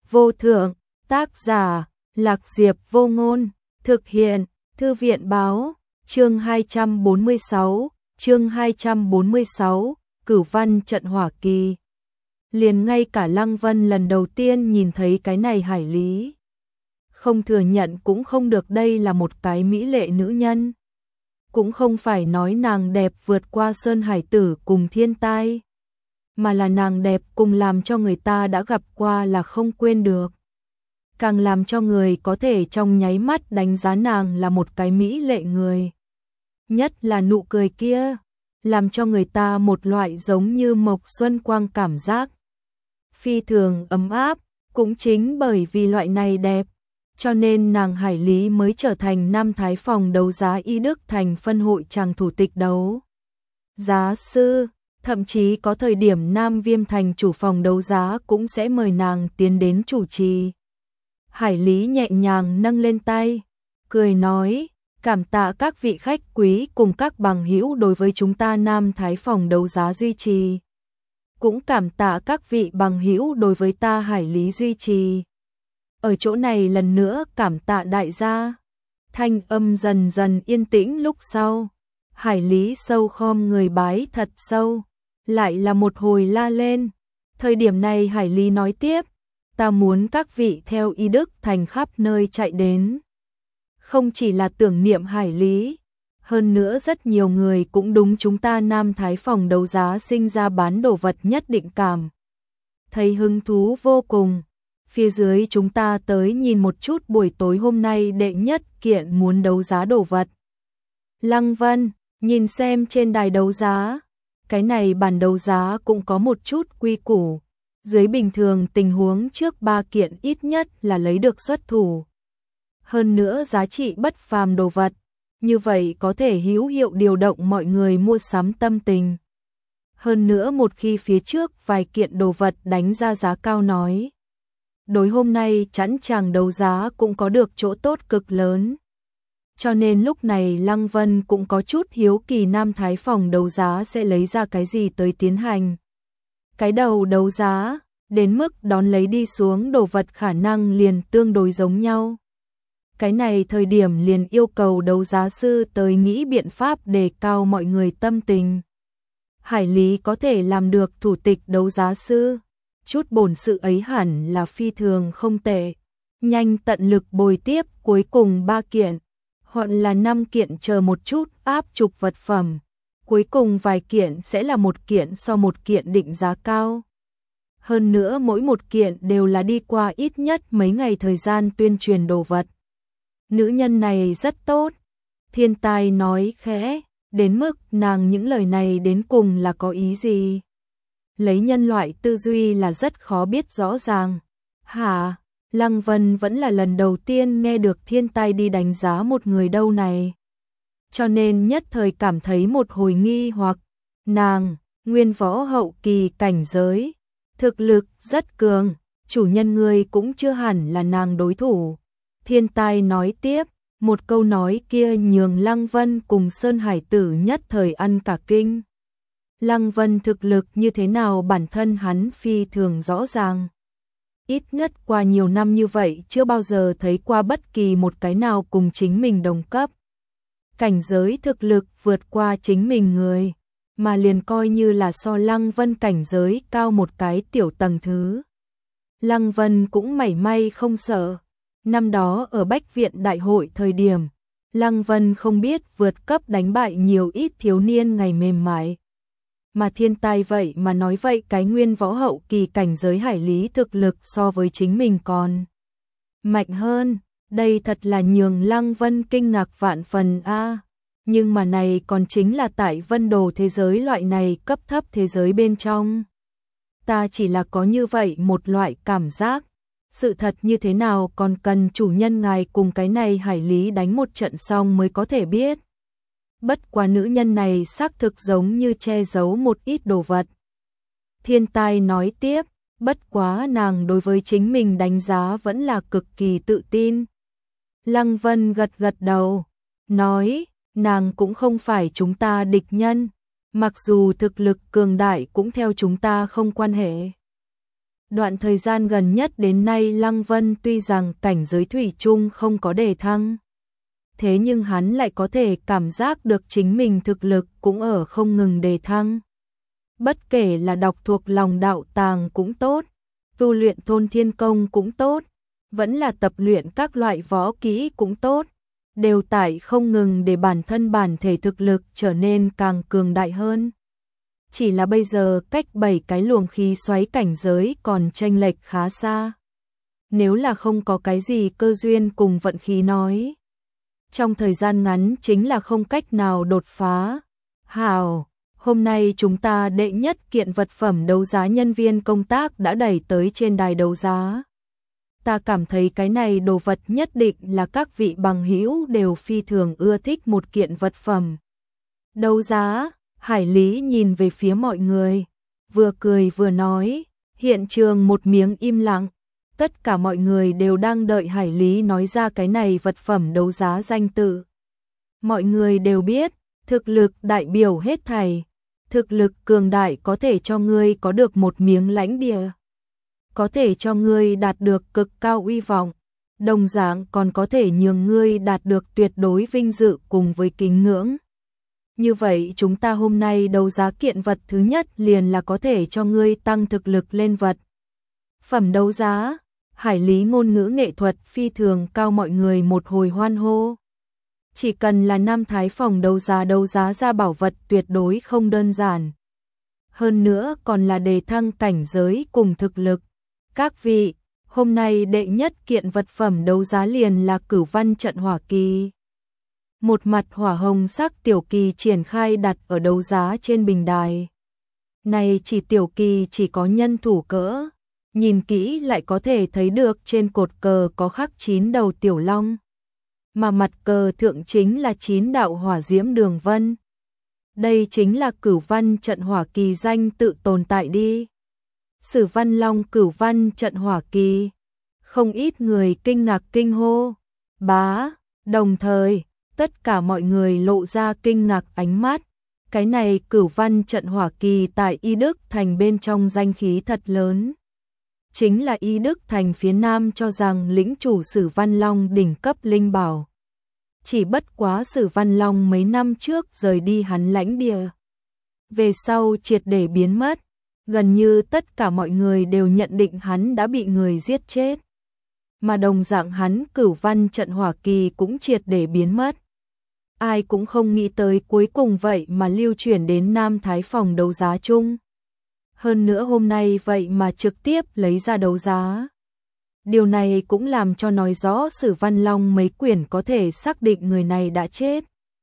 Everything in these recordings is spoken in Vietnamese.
vô thượng, tác giả, Lạc Diệp Vô Ngôn, thực hiện, Thư viện báo, chương 246, Cửu Văn Trận Hỏa Kỳ. Liền ngay cả Lăng Vân lần đầu tiên nhìn thấy cái này Hải Lý. Không thừa nhận cũng không được, đây là một cái mỹ lệ nữ nhân. Cũng không phải nói nàng đẹp vượt qua Sơn Hải Tử cùng thiên tai, mà là nàng đẹp cùng làm cho người ta đã gặp qua là không quên được. Càng làm cho người có thể trong nháy mắt đánh giá nàng là một cái mỹ lệ người. Nhất là nụ cười kia, làm cho người ta một loại giống như mộc xuân quang cảm giác. Phi thường ấm áp, cũng chính bởi vì loại này đẹp, cho nên nàng Hải Lý mới trở thành Nam Thái phòng đấu giá Y Đức Thành phân hội chàng thủ tịch đấu giá sư. Thậm chí có thời điểm Nam Viêm Thành chủ phòng đấu giá cũng sẽ mời nàng tiến đến chủ trì. Hải Lý nhẹ nhàng nâng lên tay, cười nói, cảm tạ các vị khách quý cùng các bằng hữu đối với chúng ta Nam Thái phòng đấu giá duy trì. Cũng cảm tạ các vị bằng hữu đối với ta Hải Lý duy trì. Ở chỗ này lần nữa cảm tạ đại gia. Thanh âm dần dần yên tĩnh lúc sau. Hải Lý sâu khom người bái thật sâu. Lại là một hồi la lên. Thời điểm này Hải Lý nói tiếp, ta muốn các vị theo Y Đức Thành khắp nơi chạy đến. Không chỉ là tưởng niệm Hải Lý, hơn nữa rất nhiều người cũng đúng chúng ta Nam Thái phòng đấu giá sinh ra bán đồ vật nhất định cảm. Thấy hứng thú vô cùng. Phía dưới chúng ta tới nhìn một chút buổi tối hôm nay đệ nhất kiện muốn đấu giá đồ vật. Lăng Vân, nhìn xem trên đài đấu giá. Cái này bàn đấu giá cũng có một chút quy củ. Dưới bình thường tình huống trước 3 kiện ít nhất là lấy được xuất thủ. Hơn nữa giá trị bất phàm đồ vật. Như vậy có thể hữu hiệu điều động mọi người mua sắm tâm tình. Hơn nữa một khi phía trước vài kiện đồ vật đánh ra giá cao nói. Đối hôm nay chẵn chàng đấu giá cũng có được chỗ tốt cực lớn. Cho nên lúc này Lăng Vân cũng có chút hiếu kỳ Nam Thái phòng đấu giá sẽ lấy ra cái gì tới tiến hành. Cái đầu đấu giá, đến mức đón lấy đi xuống đồ vật khả năng liền tương đối giống nhau. Cái này thời điểm liền yêu cầu đấu giá sư tới nghĩ biện pháp đề cao mọi người tâm tình. Hải Lý có thể làm được thủ tịch đấu giá sư. Chút bổn sự ấy hẳn là phi thường không tệ. Nhanh tận lực bồi tiếp cuối cùng 3 kiện, hoặc là 5 kiện chờ một chút áp trục vật phẩm. Cuối cùng vài kiện sẽ là một kiện so một kiện định giá cao. Hơn nữa mỗi một kiện đều là đi qua ít nhất mấy ngày thời gian tuyên truyền đồ vật. Nữ nhân này rất tốt. Thiên Tai nói khẽ, đến mức nàng những lời này đến cùng là có ý gì? Lấy nhân loại tư duy là rất khó biết rõ ràng. Hả? Lăng Vân vẫn là lần đầu tiên nghe được Thiên Tai đi đánh giá một người đâu này. Cho nên nhất thời cảm thấy một hồi nghi hoặc. Nàng, nguyên võ hậu kỳ cảnh giới. Thực lực rất cường, chủ nhân người cũng chưa hẳn là nàng đối thủ. Thiên Tai nói tiếp, một câu nói kia nhường Lăng Vân cùng Sơn Hải Tử nhất thời ăn cả kinh. Lăng Vân thực lực như thế nào bản thân hắn phi thường rõ ràng. Ít nhất qua nhiều năm như vậy chưa bao giờ thấy qua bất kỳ một cái nào cùng chính mình đồng cấp. Cảnh giới thực lực vượt qua chính mình người, mà liền coi như là so Lăng Vân cảnh giới cao một cái tiểu tầng thứ. Lăng Vân cũng mảy may không sợ. Năm đó ở Bách Viện Đại hội thời điểm, Lăng Vân không biết vượt cấp đánh bại nhiều ít thiếu niên ngày mềm mại. Mà Thiên Tai vậy mà nói vậy cái nguyên võ hậu kỳ cảnh giới Hải Lý thực lực so với chính mình còn mạnh hơn. Đây thật là nhường Lăng Vân kinh ngạc vạn phần a. Nhưng mà này còn chính là tại Vân Đồ thế giới loại này cấp thấp thế giới bên trong. Ta chỉ là có như vậy một loại cảm giác. Sự thật như thế nào còn cần chủ nhân ngài cùng cái này Hải Lý đánh một trận xong mới có thể biết. Bất quá nữ nhân này xác thực giống như che giấu một ít đồ vật. Thiên Tai nói tiếp, bất quá nàng đối với chính mình đánh giá vẫn là cực kỳ tự tin. Lăng Vân gật gật đầu, nói, nàng cũng không phải chúng ta địch nhân, mặc dù thực lực cường đại cũng theo chúng ta không quan hệ. Đoạn thời gian gần nhất đến nay Lăng Vân tuy rằng cảnh giới thủy chung không có đề thăng, thế nhưng hắn lại có thể cảm giác được chính mình thực lực cũng ở không ngừng đề thăng. Bất kể là đọc thuộc lòng đạo tàng cũng tốt, tu luyện thôn thiên công cũng tốt, vẫn là tập luyện các loại võ kỹ cũng tốt, đều tại không ngừng để bản thân bản thể thực lực trở nên càng cường đại hơn. Chỉ là bây giờ cách 7 cái luồng khí xoáy cảnh giới còn chênh lệch khá xa. Nếu là không có cái gì cơ duyên cùng vận khí nói, trong thời gian ngắn chính là không cách nào đột phá. Hào, hôm nay chúng ta đệ nhất kiện vật phẩm đấu giá nhân viên công tác đã đẩy tới trên đài đấu giá. Ta cảm thấy cái này đồ vật nhất định là các vị bằng hữu đều phi thường ưa thích một kiện vật phẩm. Đấu giá, Hải Lý nhìn về phía mọi người, vừa cười vừa nói, hiện trường một miếng im lặng. Tất cả mọi người đều đang đợi Hải Lý nói ra cái này vật phẩm đấu giá danh tự. Mọi người đều biết, thực lực đại biểu hết thảy. Thực lực cường đại có thể cho ngươi có được một miếng lãnh địa, có thể cho ngươi đạt được cực cao uy vọng, đồng dạng còn có thể nhường ngươi đạt được tuyệt đối vinh dự cùng với kính ngưỡng. Như vậy chúng ta hôm nay đấu giá kiện vật thứ nhất liền là có thể cho ngươi tăng thực lực lên vật. Phẩm đấu giá, Hải Lý ngôn ngữ nghệ thuật phi thường cao, mọi người một hồi hoan hô. Chỉ cần là Nam Thái phòng đấu giá ra bảo vật tuyệt đối không đơn giản. Hơn nữa còn là đề thăng cảnh giới cùng thực lực. Các vị, hôm nay đệ nhất kiện vật phẩm đấu giá liền là Cửu Văn trận hỏa kỳ. Một mặt hỏa hồng sắc tiểu kỳ triển khai đặt ở đấu giá trên bình đài. Này chỉ tiểu kỳ chỉ có nhân thủ cỡ, nhìn kỹ lại có thể thấy được trên cột cờ có khắc 9 đầu tiểu long, mà mặt cờ thượng chính là 9 đạo hỏa diễm đường vân. Đây chính là Cửu Văn trận hỏa kỳ danh tự tồn tại đi. Sử Văn Long Cửu Văn trận hỏa kỳ. Không ít người kinh ngạc kinh hô. Bá, đồng thời, tất cả mọi người lộ ra kinh ngạc ánh mắt. Cái này Cửu Văn trận hỏa kỳ tại Y Đức Thành bên trong danh khí thật lớn. Chính là Y Đức Thành phía Nam cho rằng lĩnh chủ Sử Văn Long đỉnh cấp linh bảo. Chỉ bất quá Sử Văn Long mấy năm trước rời đi hắn lãnh địa, về sau triệt để biến mất, gần như tất cả mọi người đều nhận định hắn đã bị người giết chết. Mà đồng dạng hắn Cửu Văn trận hỏa kỳ cũng triệt để biến mất. Ai cũng không nghĩ tới cuối cùng vậy mà lưu chuyển đến Nam Thái phòng đấu giá chung. Hơn nữa hôm nay vậy mà trực tiếp lấy ra đấu giá. Điều này cũng làm cho nói rõ Sử Văn Long mấy quyển có thể xác định người này đã chết.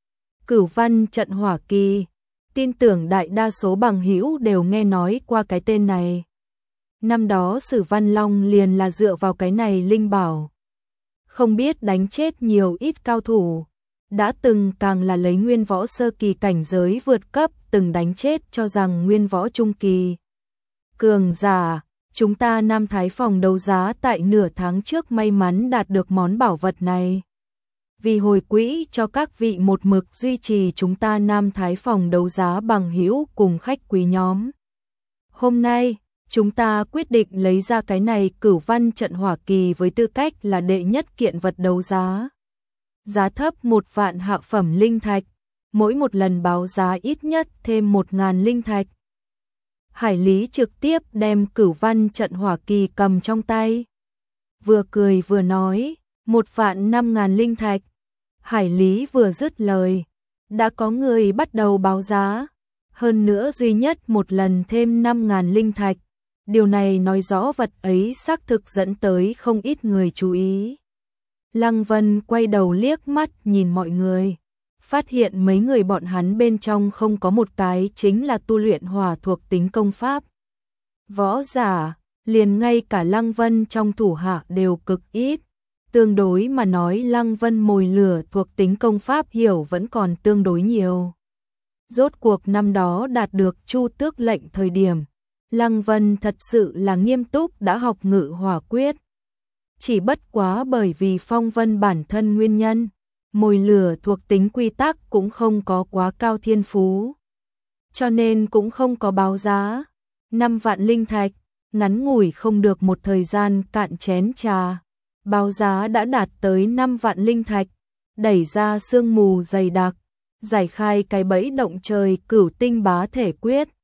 Cửu Văn trận hỏa kỳ, tin tưởng đại đa số bằng hữu đều nghe nói qua cái tên này. Năm đó Sử Văn Long liền là dựa vào cái này linh bảo, không biết đánh chết nhiều ít cao thủ, đã từng càng là lấy nguyên võ sơ kỳ cảnh giới vượt cấp từng đánh chết cho rằng nguyên võ trung kỳ cường giả. Chúng ta Nam Thái phòng đấu giá tại nửa tháng trước may mắn đạt được món bảo vật này. Vì hồi quỹ cho các vị một mực duy trì chúng ta Nam Thái phòng đấu giá bằng hữu cùng khách quý nhóm. Hôm nay, chúng ta quyết định lấy ra cái này Cửu Văn trận hỏa kỳ với tư cách là đệ nhất kiện vật đấu giá. Giá thấp 1 vạn hạ phẩm linh thạch, mỗi một lần báo giá ít nhất thêm 1.000 linh thạch. Hải Lý trực tiếp đem Cửu Văn trận hỏa kỳ cầm trong tay, vừa cười vừa nói, 1 vạn 5.000 linh thạch. Hải Lý vừa dứt lời, đã có người bắt đầu báo giá, hơn nữa duy nhất một lần thêm 5.000 linh thạch. Điều này nói rõ vật ấy xác thực dẫn tới không ít người chú ý. Lăng Vân quay đầu liếc mắt nhìn mọi người, phát hiện mấy người bọn hắn bên trong không có một cái chính là tu luyện hỏa thuộc tính công pháp. Võ giả, liền ngay cả Lăng Vân trong thủ hạ đều cực ít. Tương đối mà nói Lăng Vân mồi lửa thuộc tính công pháp hiểu vẫn còn tương đối nhiều. Rốt cuộc năm đó đạt được Chu Tước lệnh thời điểm, Lăng Vân thật sự là nghiêm túc đã học Ngự Hỏa Quyết. Chỉ bất quá bởi vì phong vân bản thân nguyên nhân, mồi lửa thuộc tính quy tắc cũng không có quá cao thiên phú, cho nên cũng không có báo giá. 5 vạn linh thạch, ngắn ngủi không được một thời gian cạn chén trà, báo giá đã đạt tới 5 vạn linh thạch, đẩy ra sương mù dày đặc, giải khai cái bẫy động trời Cửu Tinh Bá Thể Quyết,